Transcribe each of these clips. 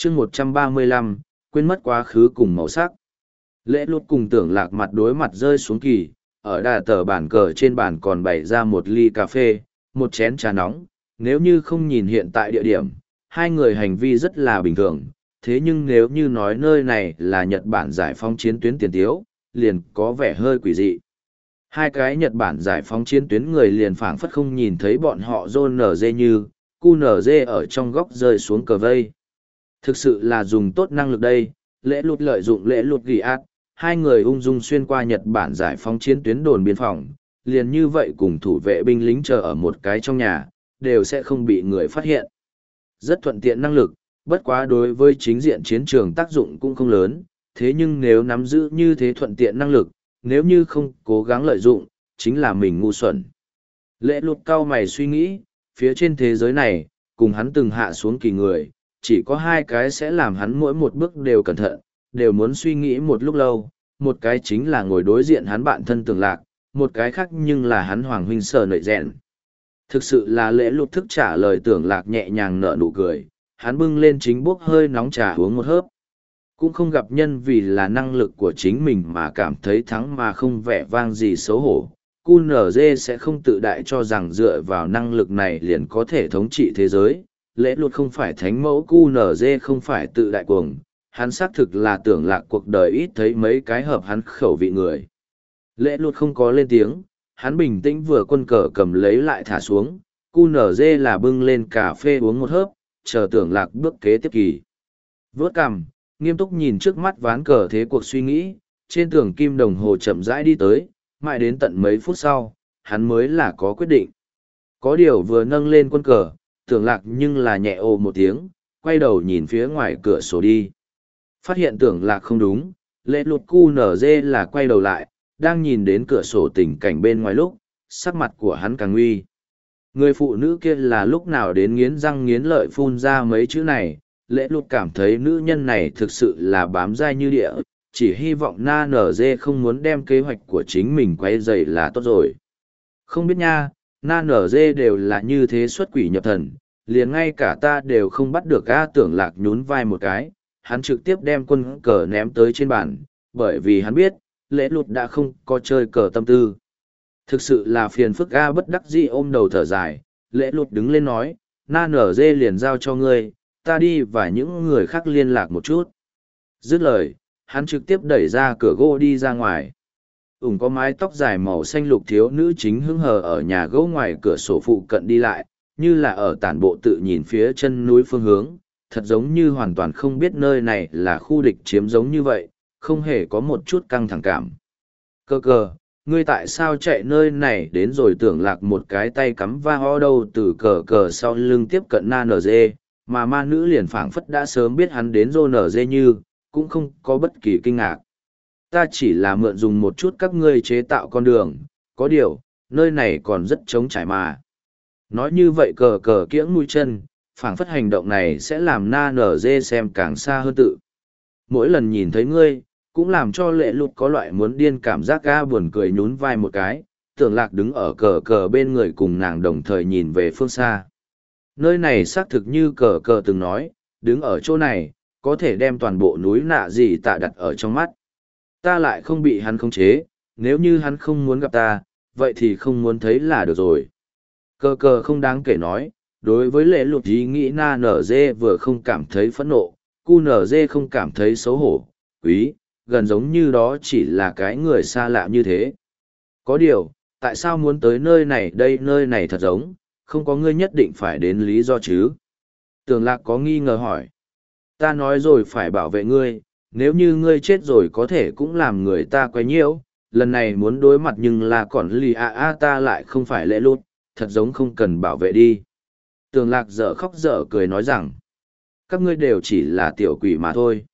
chương 135, quên mất quá khứ cùng màu sắc. Lễ lụt cùng Tưởng Lạc mặt đối mặt rơi xuống kỳ, ở đà tờ bàn cờ trên bàn còn bày ra một ly cà phê, một chén trà nóng. Nếu như không nhìn hiện tại địa điểm, hai người hành vi rất là bình thường, thế nhưng nếu như nói nơi này là Nhật Bản giải phóng chiến tuyến tiền tiếu, liền có vẻ hơi quỷ dị. Hai cái Nhật Bản giải phóng chiến tuyến người liền phảng phất không nhìn thấy bọn họ rôn nở dê như, cu nở dê ở trong góc rơi xuống cờ vây. Thực sự là dùng tốt năng lực đây, lễ lụt lợi dụng lễ lụt ghi át, hai người ung dung xuyên qua Nhật Bản giải phóng chiến tuyến đồn biên phòng, liền như vậy cùng thủ vệ binh lính chờ ở một cái trong nhà, đều sẽ không bị người phát hiện. Rất thuận tiện năng lực, bất quá đối với chính diện chiến trường tác dụng cũng không lớn, thế nhưng nếu nắm giữ như thế thuận tiện năng lực, nếu như không cố gắng lợi dụng, chính là mình ngu xuẩn. Lễ lụt cao mày suy nghĩ, phía trên thế giới này, cùng hắn từng hạ xuống kỳ người, chỉ có hai cái sẽ làm hắn mỗi một bước đều cẩn thận, đều muốn suy nghĩ một lúc lâu, một cái chính là ngồi đối diện hắn bạn thân Tưởng Lạc, một cái khác nhưng là hắn Hoàng huynh Sở Nợi Rèn. Thực sự là lễ lụt thức trả lời Tưởng Lạc nhẹ nhàng nở nụ cười, hắn bưng lên chính bốc hơi nóng trà uống một hớp. Cũng không gặp nhân vì là năng lực của chính mình mà cảm thấy thắng mà không vẻ vang gì xấu hổ. QNZ sẽ không tự đại cho rằng dựa vào năng lực này liền có thể thống trị thế giới. Lễ lụt không phải thánh mẫu, QNZ không phải tự đại cuồng, hắn xác thực là Tưởng Lạc cuộc đời ít thấy mấy cái hợp hắn khẩu vị người. Lễ lụt không có lên tiếng, hắn bình tĩnh vừa quân cờ cầm lấy lại thả xuống, QNZ là bưng lên cà phê uống một hớp, chờ Tưởng Lạc bước kế tiếp kỳ. Vớt cằm, nghiêm túc nhìn trước mắt ván cờ thế cuộc suy nghĩ, trên tường kim đồng hồ chậm rãi đi tới, mãi đến tận mấy phút sau, hắn mới là có quyết định. Có điều vừa nâng lên quân cờ, Tưởng Lạc nhưng là nhẹ ồ một tiếng, quay đầu nhìn phía ngoài cửa sổ đi. Phát hiện Tưởng Lạc không đúng, lễ lụt QNZ là quay đầu lại, đang nhìn đến cửa sổ tình cảnh bên ngoài lúc, sắc mặt của hắn càng nguy. Người phụ nữ kia là lúc nào đến nghiến răng nghiến lợi phun ra mấy chữ này, lễ lụt cảm thấy nữ nhân này thực sự là bám dai như địa, chỉ hy vọng na nở dê không muốn đem kế hoạch của chính mình quay dày là tốt rồi. Không biết nha, na nở dê đều là như thế xuất quỷ nhập thần, liền ngay cả ta đều không bắt được. A Tưởng Lạc nhún vai một cái, hắn trực tiếp đem quân cờ ném tới trên bàn, bởi vì hắn biết, lễ lụt đã không có chơi cờ tâm tư. Thực sự là phiền phức. A bất đắc dĩ ôm đầu thở dài, lễ lụt đứng lên nói, na nở dê liền giao cho ngươi, ta đi và những người khác liên lạc một chút. Dứt lời, hắn trực tiếp đẩy ra cửa gỗ đi ra ngoài. Có mái tóc dài màu xanh lục thiếu nữ chính hứng hờ ở nhà gỗ ngoài cửa sổ phụ cận đi lại, như là ở tản bộ tự nhìn phía chân núi phương hướng, thật giống như hoàn toàn không biết nơi này là khu địch chiếm giống như vậy, không hề có một chút căng thẳng cảm. Cờ, ngươi tại sao chạy nơi này đến rồi? Tưởng Lạc một cái tay cắm va ho đâu từ cờ sau lưng tiếp cận na nở dê, mà ma nữ liền phảng phất đã sớm biết hắn đến rô nở dê như, cũng không có bất kỳ kinh ngạc. Ta chỉ là mượn dùng một chút các ngươi chế tạo con đường, có điều, nơi này còn rất trống trải mà. Nói như vậy cờ kiễng mũi chân, phảng phất hành động này sẽ làm na nở dê xem càng xa hơn tự. Mỗi lần nhìn thấy ngươi, cũng làm cho lệ lụt có loại muốn điên cảm giác. Ga buồn cười nhún vai một cái, Tưởng Lạc đứng ở cờ bên người cùng nàng đồng thời nhìn về phương xa. Nơi này xác thực như cờ từng nói, đứng ở chỗ này, có thể đem toàn bộ núi nạ gì tạ đặt ở trong mắt. Ta lại không bị hắn khống chế, nếu như hắn không muốn gặp ta, vậy thì không muốn thấy là được rồi. Cờ không đáng kể nói, đối với lễ lụt ý nghĩ na nở dê vừa không cảm thấy phẫn nộ, cu nở dê không cảm thấy xấu hổ, quý, gần giống như đó chỉ là cái người xa lạ như thế. Có điều, tại sao muốn tới nơi này đây? Nơi này thật giống, không có ngươi nhất định phải đến lý do chứ? Tưởng Lạc có nghi ngờ hỏi. Ta nói rồi phải bảo vệ ngươi, nếu như ngươi chết rồi có thể cũng làm người ta quấy nhiễu, lần này muốn đối mặt nhưng là còn lì ta lại không phải lễ lụt, thật giống không cần bảo vệ đi. Tưởng Lạc dở khóc dở cười nói rằng, các ngươi đều chỉ là tiểu quỷ mà thôi.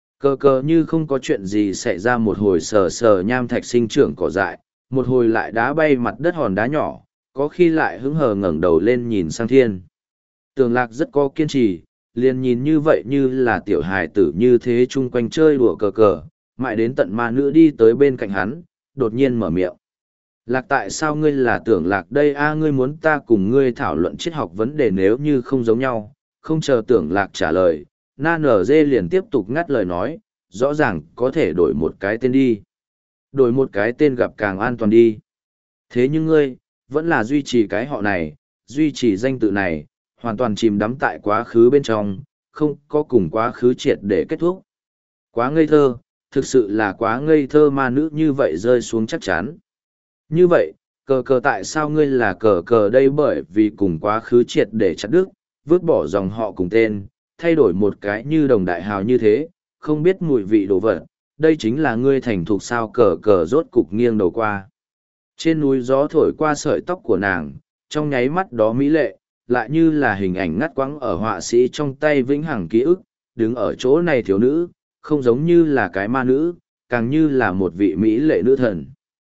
Cờ như không có chuyện gì xảy ra, một hồi sờ nham thạch sinh trưởng cỏ dại, một hồi lại đá bay mặt đất hòn đá nhỏ, có khi lại hứng hờ ngẩng đầu lên nhìn sang thiên. Tưởng Lạc rất có kiên trì, liền nhìn như vậy như là tiểu hài tử như thế chung quanh chơi đùa cờ, mãi đến tận ma nữ đi tới bên cạnh hắn, đột nhiên mở miệng. Lạc, tại sao ngươi là Tưởng Lạc đây? Ngươi muốn ta cùng ngươi thảo luận triết học vấn đề, nếu như không giống nhau? Không chờ Tưởng Lạc trả lời, Na nở dê liền tiếp tục ngắt lời nói, rõ ràng có thể đổi một cái tên đi. Đổi một cái tên gặp càng an toàn đi. Thế nhưng ngươi, vẫn là duy trì cái họ này, duy trì danh tự này, hoàn toàn chìm đắm tại quá khứ bên trong, không có cùng quá khứ triệt để kết thúc. Quá ngây thơ, thực sự là quá ngây thơ ma nữ như vậy rơi xuống chắc chắn. Như vậy, cờ cờ tại sao ngươi là cờ cờ đây bởi vì cùng quá khứ triệt để chặt đứt, vứt bỏ dòng họ cùng tên, thay đổi một cái như đồng đại hào như thế, không biết mùi vị đồ vật, đây chính là ngươi thành thục sao cờ cờ rốt cục nghiêng đầu qua. Trên núi gió thổi qua sợi tóc của nàng, trong nháy mắt đó mỹ lệ, lại như là hình ảnh ngắt quãng ở họa sĩ trong tay vĩnh hằng ký ức, đứng ở chỗ này thiếu nữ, không giống như là cái ma nữ, càng như là một vị mỹ lệ nữ thần.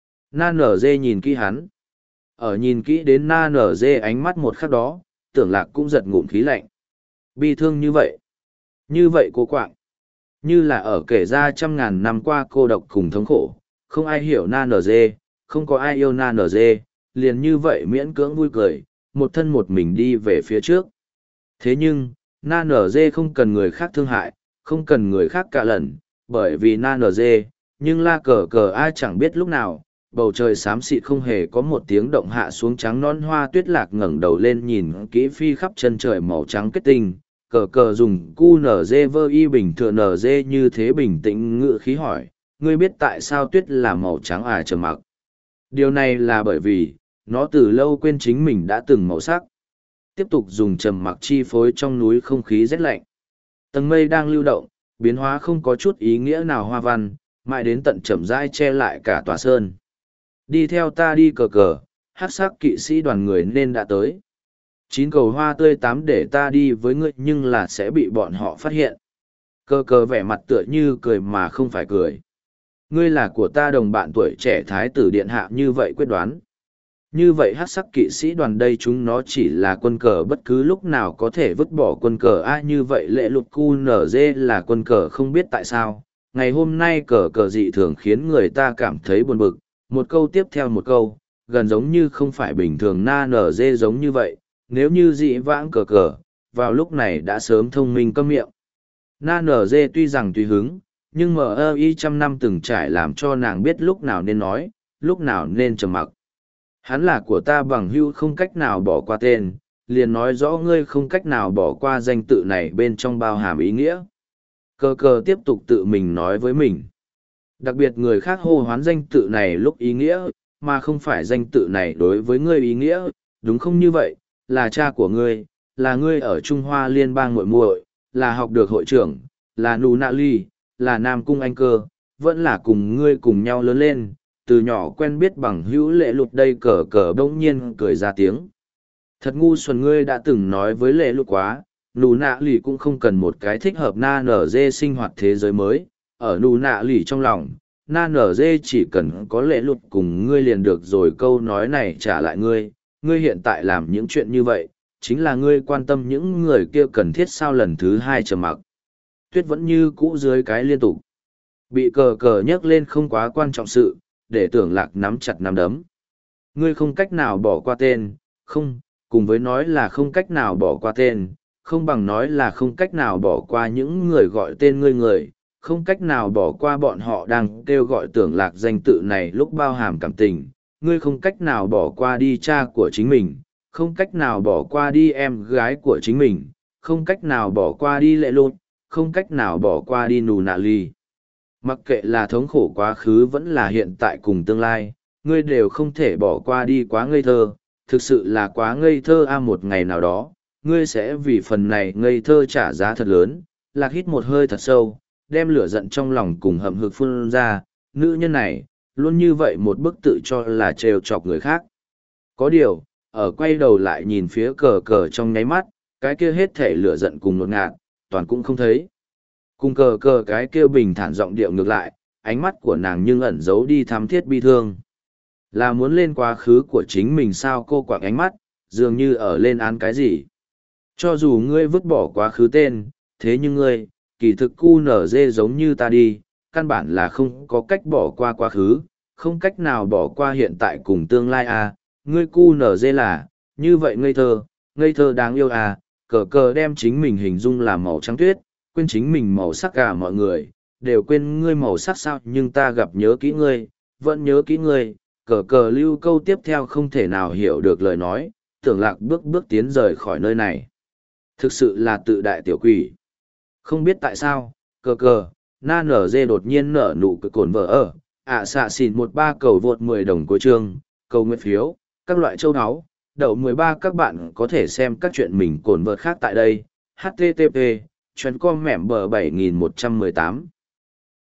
Na nở dê nhìn kỹ hắn. Ở nhìn kỹ đến na nở dê ánh mắt một khắc đó, tưởng lạc cũng giật ngụm khí lạnh. Bi thương như vậy. Như vậy cô quạng. Như là ở kể ra trăm ngàn năm qua cô độc cùng thống khổ. Không ai hiểu na nở dê, không có ai yêu na nở dê, liền như vậy miễn cưỡng vui cười, một thân một mình đi về phía trước. Thế nhưng, na nở dê không cần người khác thương hại, không cần người khác cạ lẩn, bởi vì na nở dê, nhưng la cờ cờ ai chẳng biết lúc nào, bầu trời xám xịt không hề có một tiếng động hạ xuống trắng non hoa tuyết lạc ngẩng đầu lên nhìn kỹ phi khắp chân trời màu trắng kết tinh, cờ cờ dùng cu nở dê vơ y bình thường nở dê như thế bình tĩnh ngự khí hỏi, ngươi biết tại sao tuyết là màu trắng à trầm mặc. Điều này là bởi vì, nó từ lâu quên chính mình đã từng màu sắc. Tiếp tục dùng trầm mặc chi phối trong núi không khí rét lạnh. Tầng mây đang lưu động, biến hóa không có chút ý nghĩa nào hoa văn, mãi đến tận chậm rãi che lại cả tòa sơn. Đi theo ta đi cờ cờ, hắc sắc kỵ sĩ đoàn người nên đã tới. 9 cầu hoa tươi 8 để ta đi với ngươi nhưng là sẽ bị bọn họ phát hiện. Cờ cờ vẻ mặt tựa như cười mà không phải cười. Ngươi là của ta đồng bạn tuổi trẻ thái tử điện hạ như vậy quyết đoán. Như vậy hắc sắc kỵ sĩ đoàn đây chúng nó chỉ là quân cờ bất cứ lúc nào có thể vứt bỏ quân cờ ai như vậy lệ lụt cu nở dê là quân cờ không biết tại sao. Ngày hôm nay cờ cờ dị thường khiến người ta cảm thấy buồn bực, một câu tiếp theo một câu, gần giống như không phải bình thường na nở dê giống như vậy, nếu như dị vãng cờ cờ, vào lúc này đã sớm thông minh câm miệng. Na nở dê tuy rằng tùy hứng, nhưng MI trăm năm từng trải làm cho nàng biết lúc nào nên nói, lúc nào nên trầm mặc. Hắn là của ta bằng hữu không cách nào bỏ qua tên, liền nói rõ ngươi không cách nào bỏ qua danh tự này bên trong bao hàm ý nghĩa. Cờ cờ tiếp tục tự mình nói với mình. Đặc biệt người khác hô hoán danh tự này lúc ý nghĩa, mà không phải danh tự này đối với ngươi ý nghĩa, đúng không như vậy, là cha của ngươi, là ngươi ở Trung Hoa Liên bang muội muội, là học được hội trưởng, là Nụ Nạ Ly, là Nam Cung Anh Cơ, vẫn là cùng ngươi cùng nhau lớn lên, từ nhỏ quen biết bằng hữu lệ lụt đây cờ cờ bỗng nhiên cười ra tiếng. Thật ngu xuẩn ngươi đã từng nói với lệ lụt quá, Nụ Nạ Ly cũng không cần một cái thích hợp na nở dê sinh hoạt thế giới mới, ở Nụ Nạ Ly trong lòng. Na nở dê chỉ cần có lệ lụt cùng ngươi liền được rồi câu nói này trả lại ngươi, ngươi hiện tại làm những chuyện như vậy, chính là ngươi quan tâm những người kia cần thiết sao lần thứ hai trầm mặc. Tuyết vẫn như cũ dưới cái liên tục. Bị cờ cờ nhấc lên không quá quan trọng sự, để tưởng lạc nắm chặt nắm đấm. Ngươi không cách nào bỏ qua tên, không, cùng với nói là không cách nào bỏ qua tên, không bằng nói là không cách nào bỏ qua những người gọi tên ngươi người, không cách nào bỏ qua bọn họ đang kêu gọi tưởng lạc danh tự này lúc bao hàm cảm tình, ngươi không cách nào bỏ qua đi cha của chính mình, không cách nào bỏ qua đi em gái của chính mình, không cách nào bỏ qua đi lệ lụt, không cách nào bỏ qua đi Nụ Nạ Ly. Mặc kệ là thống khổ quá khứ vẫn là hiện tại cùng tương lai, ngươi đều không thể bỏ qua đi quá ngây thơ, thực sự là quá ngây thơ một ngày nào đó, ngươi sẽ vì phần này ngây thơ trả giá thật lớn. Lạc hít một hơi thật sâu, đem lửa giận trong lòng cùng hậm hực phun ra, nữ nhân này, luôn như vậy một bức tự cho là trêu chọc người khác. Có điều, ở quay đầu lại nhìn phía cờ cờ trong nháy mắt, cái kia hết thể lửa giận cùng ngột ngạt, toàn cũng không thấy. Cùng cờ cờ cái kia bình thản giọng điệu ngược lại, ánh mắt của nàng nhưng ẩn giấu đi thắm thiết bi thương. Là muốn lên quá khứ của chính mình sao cô quạng ánh mắt, dường như ở lên án cái gì. Cho dù ngươi vứt bỏ quá khứ tên, thế nhưng ngươi, kỳ thực cu nở dê giống như ta đi, căn bản là không có cách bỏ qua quá khứ, không cách nào bỏ qua hiện tại cùng tương lai ngươi cu nở dê là, như vậy ngây thơ đáng yêu cờ cờ đem chính mình hình dung là màu trắng tuyết, quên chính mình màu sắc cả mọi người, đều quên ngươi màu sắc sao nhưng ta gặp nhớ kỹ ngươi, vẫn nhớ kỹ ngươi, cờ cờ lưu câu tiếp theo không thể nào hiểu được lời nói, tưởng lạc bước bước tiến rời khỏi nơi này. Thực sự là tự đại tiểu quỷ. Không biết tại sao, cờ cờ, na nở dê đột nhiên nở nụ cười cồn vợ ở, xạ xỉn 13 cầu vượt 10 đồng cuối chương, cầu nguyện phiếu, các loại châu áo, đậu 13 các bạn có thể xem các chuyện mình cồn vợt khác tại đây, http, chuyến com mẻm bờ 7118.